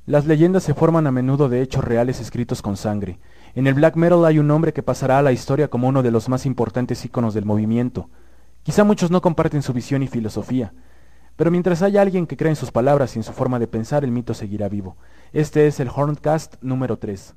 Las leyendas se forman a menudo de hechos reales escritos con sangre. En el black metal hay un hombre que pasará a la historia como uno de los más importantes íconos del movimiento. Quizá muchos no comparten su visión y filosofía, pero mientras haya alguien que crea en sus palabras y en su forma de pensar, el mito seguirá vivo. Este es el Horncast número 3.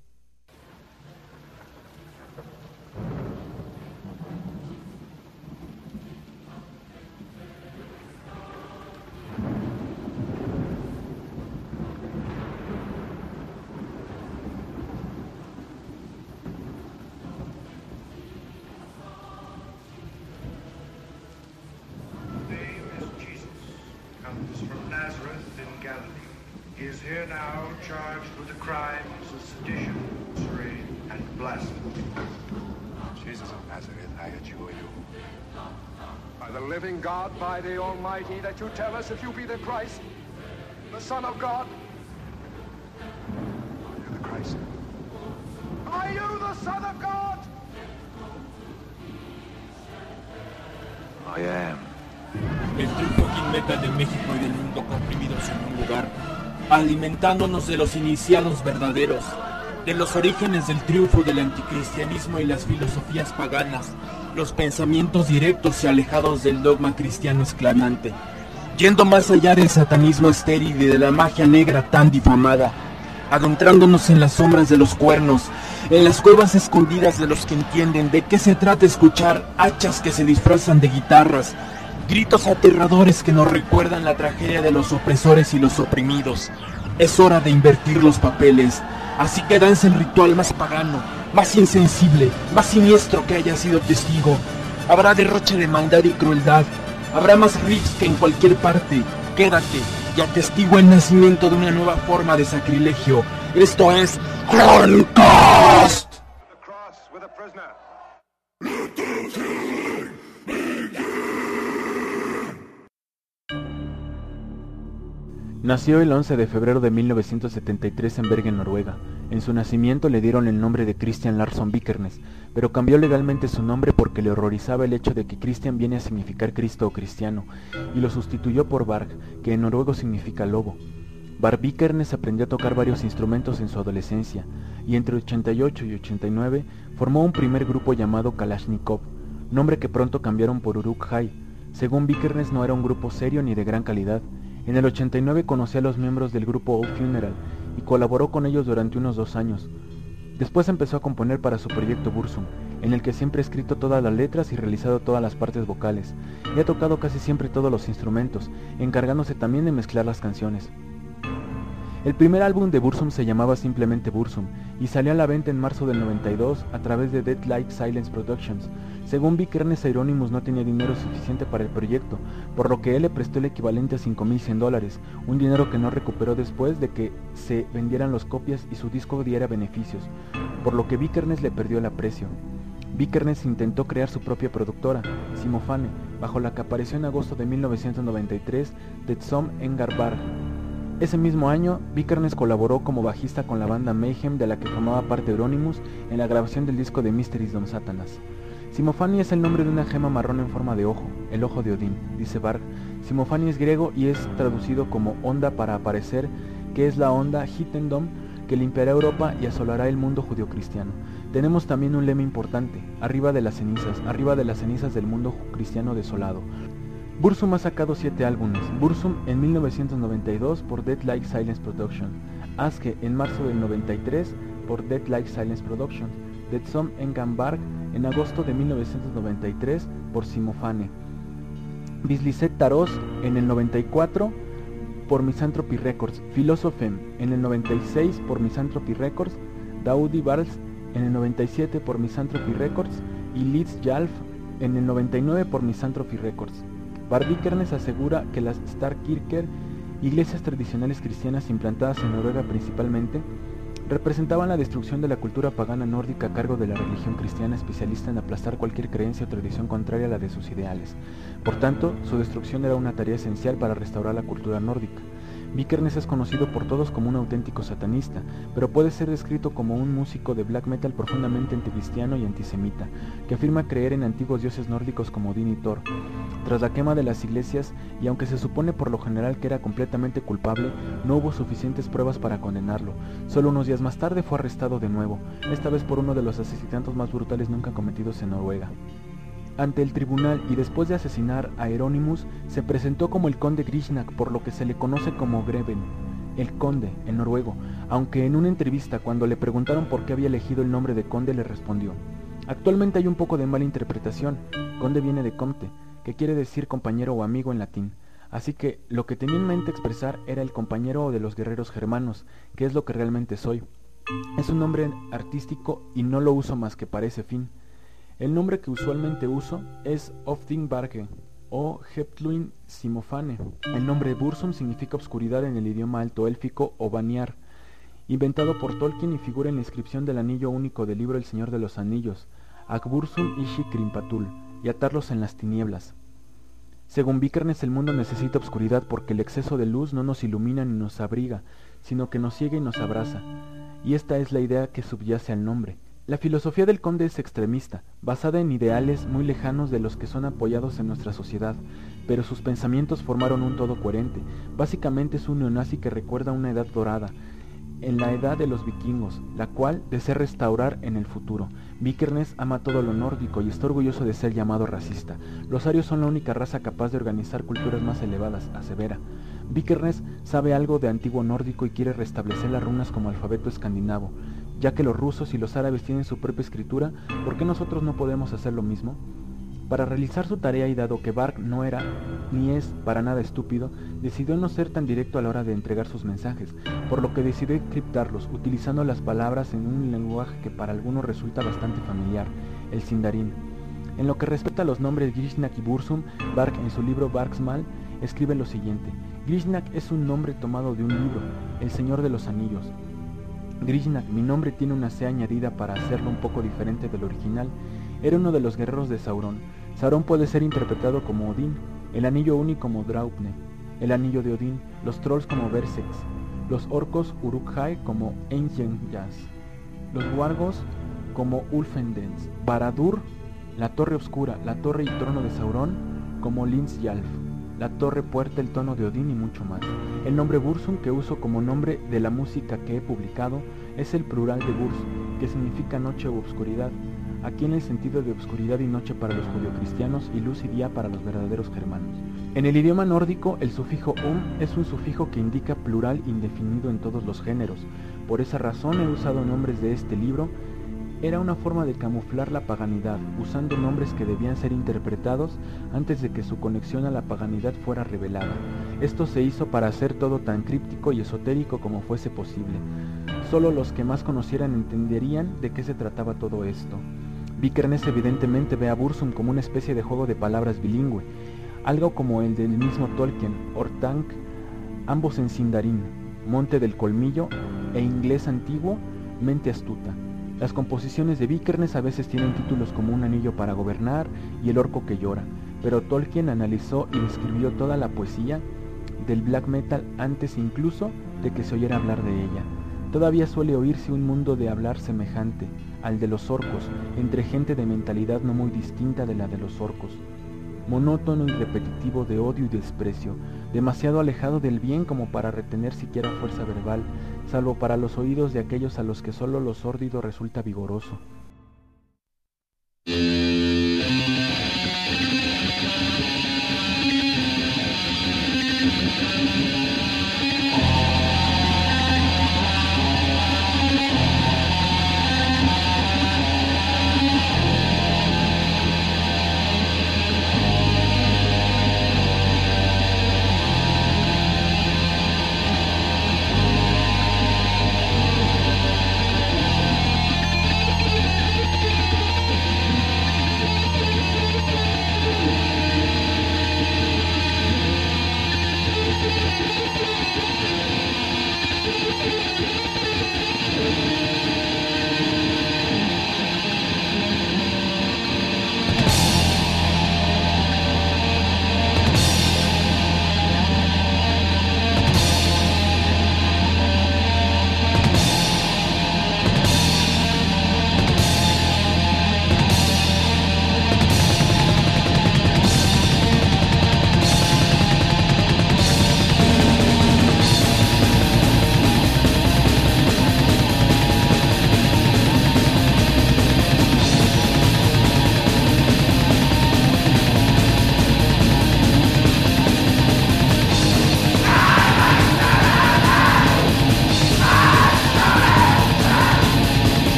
He is here now charged with the crimes of sedition, sorcery, and blasphemy. Jesus of Nazareth, I adjure you. By the living God, by the Almighty, that you tell us if you be the Christ, the Son of God. Are you the Christ? Are you the Son of God? I am. El true fucking metal de México y del mundo comprimidos en un lugar, alimentándonos de los iniciados verdaderos, de los orígenes del triunfo del anticristianismo y las filosofías paganas, los pensamientos directos y alejados del dogma cristiano esclavante, yendo más allá del satanismo estéril y de la magia negra tan difamada, adentrándonos en las sombras de los cuernos, en las cuevas escondidas de los que entienden de qué se trata escuchar hachas que se disfrazan de guitarras, gritos aterradores que nos recuerdan la tragedia de los opresores y los oprimidos. Es hora de invertir los papeles, así que danza el ritual más pagano, más insensible, más siniestro que haya sido testigo. Habrá derroche de maldad y crueldad, habrá más riffs que en cualquier parte. Quédate y atestigua el nacimiento de una nueva forma de sacrilegio. Esto es Horncast. Nació el 11 de febrero de 1973 en Bergen, Noruega. En su nacimiento le dieron el nombre de Christian Larsson Vikernes, pero cambió legalmente su nombre porque le horrorizaba el hecho de que Christian viene a significar Cristo o cristiano, y lo sustituyó por Varg, que en noruego significa lobo. Varg Vikernes aprendió a tocar varios instrumentos en su adolescencia, y entre 88 y 89 formó un primer grupo llamado Kalashnikov, nombre que pronto cambiaron por Uruk-hai. Según Vikernes no era un grupo serio ni de gran calidad. En el 89 conoció a los miembros del grupo All Funeral y colaboró con ellos durante unos 2 años. Después empezó a componer para su proyecto Burzum, en el que siempre ha escrito todas las letras y realizado todas las partes vocales, y ha tocado casi siempre todos los instrumentos, encargándose también de mezclar las canciones. El primer álbum de Burzum se llamaba simplemente Burzum y salió a la venta en marzo del 92 a través de Dead Like Silence Productions. Según Vikernes, Euronymous no tenía dinero suficiente para el proyecto, por lo que él le prestó el equivalente a $5,100, un dinero que no recuperó después de que se vendieran las copias y su disco diera beneficios, por lo que Vikernes le perdió el aprecio. Vikernes intentó crear su propia productora, Simofane, bajo la que apareció en agosto de 1993 The Som Engar Bar. Ese mismo año, Vikernes colaboró como bajista con la banda Mayhem, de la que formaba parte Euronymous, en la grabación del disco de Mysteries Dom Satanas. Simofani es el nombre de una gema marrón en forma de ojo, el ojo de Odín, dice Varg. Simofani es griego y es traducido como onda para aparecer, que es la onda Hittendom que limpiará Europa y asolará el mundo judio-cristiano. Tenemos también un lema importante, arriba de las cenizas del mundo cristiano desolado. Burzum ha sacado 7 álbumes, Burzum en 1992 por Dead Like Silence Production, Aske en marzo del 93 por Dead Like Silence Production, Dead Som Engambarg en agosto de 1993 por Simofane, Bislicet Taros en el 94 por Misanthropy Records, Philosophem en el 96 por Misanthropy Records, Daudi Barls en el 97 por Misanthropy Records y Leeds Jalf en el 99 por Misanthropy Records. Varg Vikernes asegura que las Stavkirker, iglesias tradicionales cristianas implantadas en Noruega principalmente, representaban la destrucción de la cultura pagana nórdica a cargo de la religión cristiana, especialista en aplastar cualquier creencia o tradición contraria a la de sus ideales. Por tanto, su destrucción era una tarea esencial para restaurar la cultura nórdica. Vikernes es conocido por todos como un auténtico satanista, pero puede ser descrito como un músico de black metal profundamente anticristiano y antisemita, que afirma creer en antiguos dioses nórdicos como Odín y Thor. Tras la quema de las iglesias, y aunque se supone por lo general que era completamente culpable, no hubo suficientes pruebas para condenarlo. Solo unos días más tarde fue arrestado de nuevo, esta vez por uno de los asesinatos más brutales nunca cometidos en Noruega. Ante el tribunal y después de asesinar a Hieronymus, se presentó como el conde Grishnak, por lo que se le conoce como Greven, el conde, en noruego, aunque en una entrevista cuando le preguntaron por qué había elegido el nombre de conde le respondió: actualmente hay un poco de mala interpretación, conde viene de comte, que quiere decir compañero o amigo en latín, así que lo que tenía en mente expresar era el compañero de los guerreros germanos, que es lo que realmente soy. Es un nombre artístico y no lo uso más que para ese fin. El nombre que usualmente uso es Ofdingbarge o Heptluin Simofane. El nombre Bursum significa obscuridad en el idioma alto élfico o Vanyar, inventado por Tolkien y figura en la inscripción del anillo único del libro El Señor de los Anillos, Akbursum Ishi Krimpatul, y atarlos en las tinieblas. Según Vikernes, el mundo necesita obscuridad porque el exceso de luz no nos ilumina ni nos abriga, sino que nos ciega y nos abraza, y esta es la idea que subyace al nombre. La filosofía del conde es extremista, basada en ideales muy lejanos de los que son apoyados en nuestra sociedad, pero sus pensamientos formaron un todo coherente. Básicamente es un neonazi que recuerda una edad dorada, en la edad de los vikingos, la cual desea restaurar en el futuro. Vikernes ama todo lo nórdico y está orgulloso de ser llamado racista. Los arios son la única raza capaz de organizar culturas más elevadas, asevera. Vikernes sabe algo de antiguo nórdico y quiere restablecer las runas como alfabeto escandinavo. Ya que los rusos y los árabes tienen su propia escritura, ¿por qué nosotros no podemos hacer lo mismo? Para realizar su tarea y dado que Varg no era, ni es, para nada estúpido, decidió no ser tan directo a la hora de entregar sus mensajes, por lo que decidió encriptarlos, utilizando las palabras en un lenguaje que para algunos resulta bastante familiar, el Sindarin. En lo que respecta a los nombres Grishnak y Bursum, Varg en su libro Vargsmal escribe lo siguiente: Grishnak es un nombre tomado de un libro, El Señor de los Anillos. Grishnak, mi nombre tiene una C añadida para hacerlo un poco diferente del original. Era uno de los guerreros de Sauron. Sauron puede ser interpretado como Odín, el anillo único como Draupne, el anillo de Odín, los trolls como Berserks, los orcos Uruk-hai como Enjehjas, los wargos como Ulfendens, Baradur, la torre oscura, la torre y trono de Sauron como Linsjalf, la torre puerta, el tono de Odín y mucho más. El nombre Bursum, que uso como nombre de la música que he publicado, es el plural de Burs, que significa noche u obscuridad, aquí en el sentido de obscuridad y noche para los judeocristianos y luz y día para los verdaderos germanos. En el idioma nórdico, el sufijo es un sufijo que indica plural indefinido en todos los géneros. Por esa razón he usado nombres de este libro. Era una forma de camuflar la paganidad, usando nombres que debían ser interpretados antes de que su conexión a la paganidad fuera revelada. Esto se hizo para hacer todo tan críptico y esotérico como fuese posible. Solo los que más conocieran entenderían de qué se trataba todo esto. Vikernes evidentemente ve a Bursum como una especie de juego de palabras bilingüe, algo como el del mismo Tolkien, Orthanc, ambos en Sindarin, Monte del Colmillo, e inglés antiguo, Mente Astuta. Las composiciones de Vikernes a veces tienen títulos como Un anillo para gobernar y El orco que llora, pero Tolkien analizó y describió toda la poesía del black metal antes incluso de que se oyera hablar de ella. Todavía suele oírse un mundo de hablar semejante al de los orcos, entre gente de mentalidad no muy distinta de la de los orcos. Monótono y repetitivo de odio y desprecio, demasiado alejado del bien como para retener siquiera fuerza verbal, salvo para los oídos de aquellos a los que solo lo sórdido resulta vigoroso.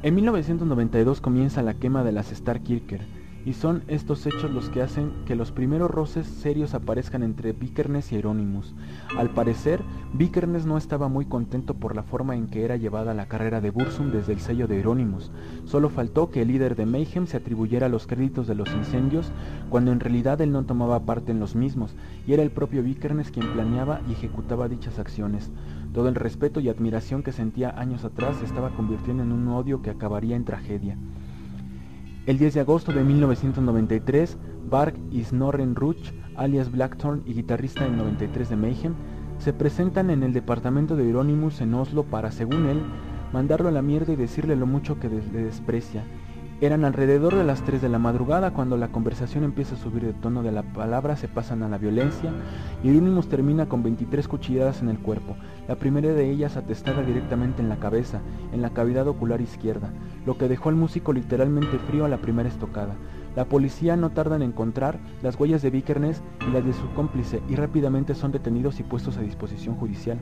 En 1992 comienza la quema de las Starkirker, y son estos hechos los que hacen que los primeros roces serios aparezcan entre Vikernes y Euronymous. Al parecer, Vikernes no estaba muy contento por la forma en que era llevada la carrera de Burzum desde el sello de Euronymous. Solo faltó que el líder de Mayhem se atribuyera los créditos de los incendios, cuando en realidad él no tomaba parte en los mismos, y era el propio Vikernes quien planeaba y ejecutaba dichas acciones. Todo el respeto y admiración que sentía años atrás se estaba convirtiendo en un odio que acabaría en tragedia. El 10 de agosto de 1993, Varg y Snorren Ruch, alias Blackthorn y guitarrista del 93 de Mayhem, se presentan en el departamento de Euronymous en Oslo para, según él, mandarlo a la mierda y decirle lo mucho que le desprecia. Eran alrededor de las 3 de la madrugada cuando la conversación empieza a subir de tono, de la palabra se pasan a la violencia y Euronymous termina con 23 cuchilladas en el cuerpo, la primera de ellas atestada directamente en la cabeza, en la cavidad ocular izquierda, lo que dejó al músico literalmente frío a la primera estocada. La policía no tarda en encontrar las huellas de Vikernes y las de su cómplice y rápidamente son detenidos y puestos a disposición judicial.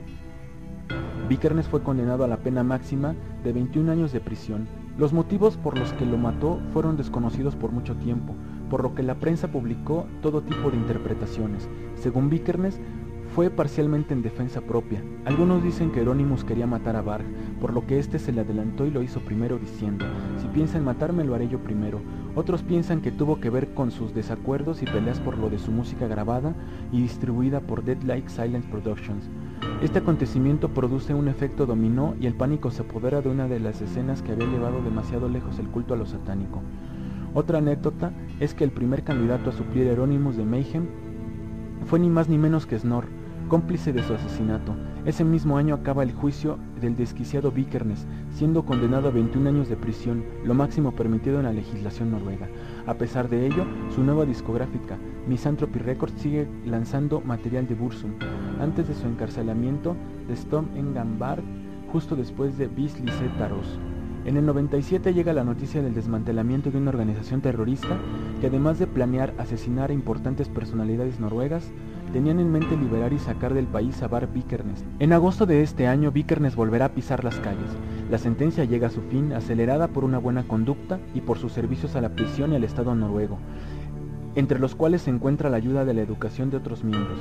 Vikernes fue condenado a la pena máxima de 21 años de prisión. Los motivos por los que lo mató fueron desconocidos por mucho tiempo, por lo que la prensa publicó todo tipo de interpretaciones. Según Vikernes, fue parcialmente en defensa propia. Algunos dicen que Euronymous quería matar a Varg, por lo que éste se le adelantó y lo hizo primero diciendo: si piensan matarme lo haré yo primero. Otros piensan que tuvo que ver con sus desacuerdos y peleas por lo de su música grabada y distribuida por Dead Like Silence Productions. Este acontecimiento produce un efecto dominó y el pánico se apodera de una de las escenas que había llevado demasiado lejos el culto a lo satánico. Otra anécdota es que el primer candidato a suplir a Euronymous de Mayhem fue ni más ni menos que Snor, cómplice de su asesinato. Ese mismo año acaba el juicio del desquiciado Vikernes, siendo condenado a 21 años de prisión, lo máximo permitido en la legislación noruega. A pesar de ello, su nueva discográfica, Misanthropy Records, sigue lanzando material de Burzum, antes de su encarcelamiento de Storm Engambark, justo después de Bislice Taros. En el 97 llega la noticia del desmantelamiento de una organización terrorista que, además de planear asesinar a importantes personalidades noruegas, tenían en mente liberar y sacar del país a Varg Vikernes. En agosto de este año, Vikernes volverá a pisar las calles. La sentencia llega a su fin, acelerada por una buena conducta y por sus servicios a la prisión y al Estado noruego, entre los cuales se encuentra la ayuda de la educación de otros miembros.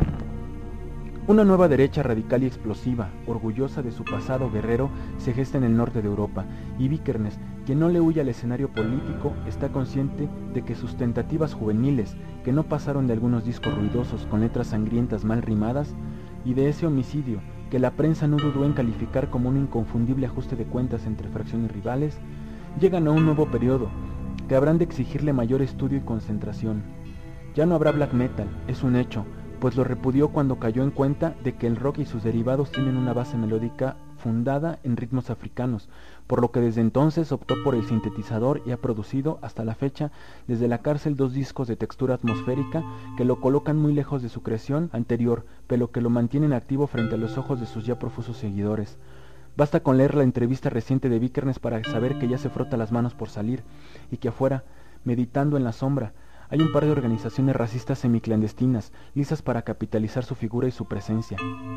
Una nueva derecha radical y explosiva, orgullosa de su pasado guerrero, se gesta en el norte de Europa, y Vikernes, quien no le huye al escenario político, está consciente de que sus tentativas juveniles, que no pasaron de algunos discos ruidosos con letras sangrientas mal rimadas, y de ese homicidio, que la prensa no dudó en calificar como un inconfundible ajuste de cuentas entre fracciones rivales, llegan a un nuevo periodo, que habrán de exigirle mayor estudio y concentración. Ya no habrá black metal, es un hecho, pues lo repudió cuando cayó en cuenta de que el rock y sus derivados tienen una base melódica fundada en ritmos africanos, por lo que desde entonces optó por el sintetizador y ha producido, hasta la fecha, desde la cárcel 2 discos de textura atmosférica que lo colocan muy lejos de su creación anterior, pero que lo mantienen activo frente a los ojos de sus ya profusos seguidores. Basta con leer la entrevista reciente de Vikernes para saber que ya se frota las manos por salir, y que afuera, meditando en la sombra, hay un par de organizaciones racistas semiclandestinas, listas para capitalizar su figura y su presencia.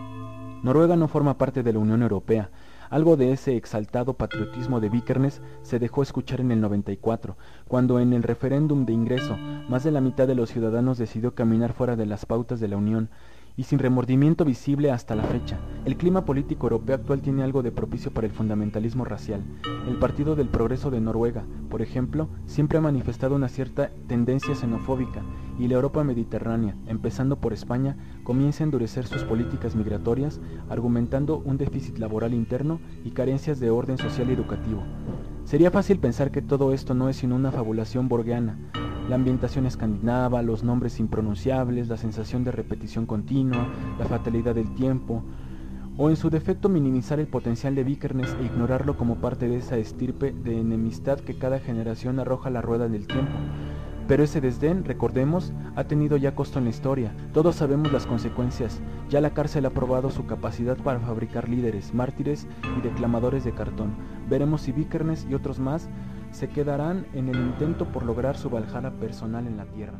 Noruega no forma parte de la Unión Europea. Algo de ese exaltado patriotismo de Vikernes se dejó escuchar en el 94, cuando en el referéndum de ingreso, más de la mitad de los ciudadanos decidió caminar fuera de las pautas de la Unión, y sin remordimiento visible hasta la fecha. El clima político europeo actual tiene algo de propicio para el fundamentalismo racial. El Partido del Progreso de Noruega, por ejemplo, siempre ha manifestado una cierta tendencia xenofóbica, y la Europa mediterránea, empezando por España, comienza a endurecer sus políticas migratorias, argumentando un déficit laboral interno y carencias de orden social y educativo. Sería fácil pensar que todo esto no es sino una fabulación borgiana. La ambientación escandinava, los nombres impronunciables, la sensación de repetición continua, la fatalidad del tiempo, o en su defecto minimizar el potencial de Vikernes e ignorarlo como parte de esa estirpe de enemistad que cada generación arroja a la rueda del tiempo. Pero ese desdén, recordemos, ha tenido ya costo en la historia. Todos sabemos las consecuencias. Ya la cárcel ha probado su capacidad para fabricar líderes, mártires y declamadores de cartón. Veremos si Vikernes y otros más se quedarán en el intento por lograr su Valhalla personal en la tierra.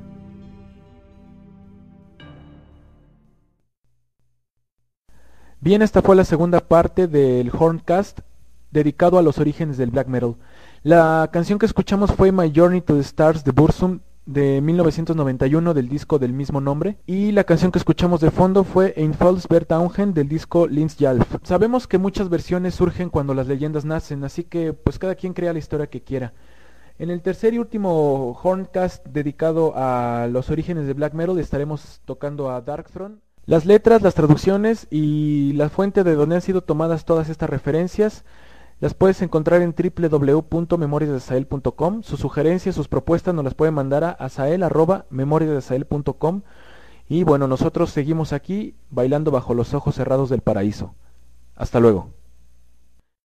Bien, esta fue la segunda parte del Horncast. dedicado a los orígenes del black metal. La canción que escuchamos fue My Journey to the Stars de Burzum de 1991 del disco del mismo nombre, y la canción que escuchamos de fondo fue Ein Falls Vertauchen del disco Linz Jalf. Sabemos que muchas versiones surgen cuando las leyendas nacen, así que pues cada quien crea la historia que quiera. En el tercer y último Horncast dedicado a los orígenes de black metal estaremos tocando a Darkthrone. Las letras, las traducciones y la fuente de donde han sido tomadas todas estas referencias las puedes encontrar en www.memoriasdeazael.com. Sus sugerencias, sus propuestas nos las pueden mandar a azael@memoriasdeazael.com. Y bueno, nosotros seguimos aquí bailando bajo los ojos cerrados del paraíso. Hasta luego.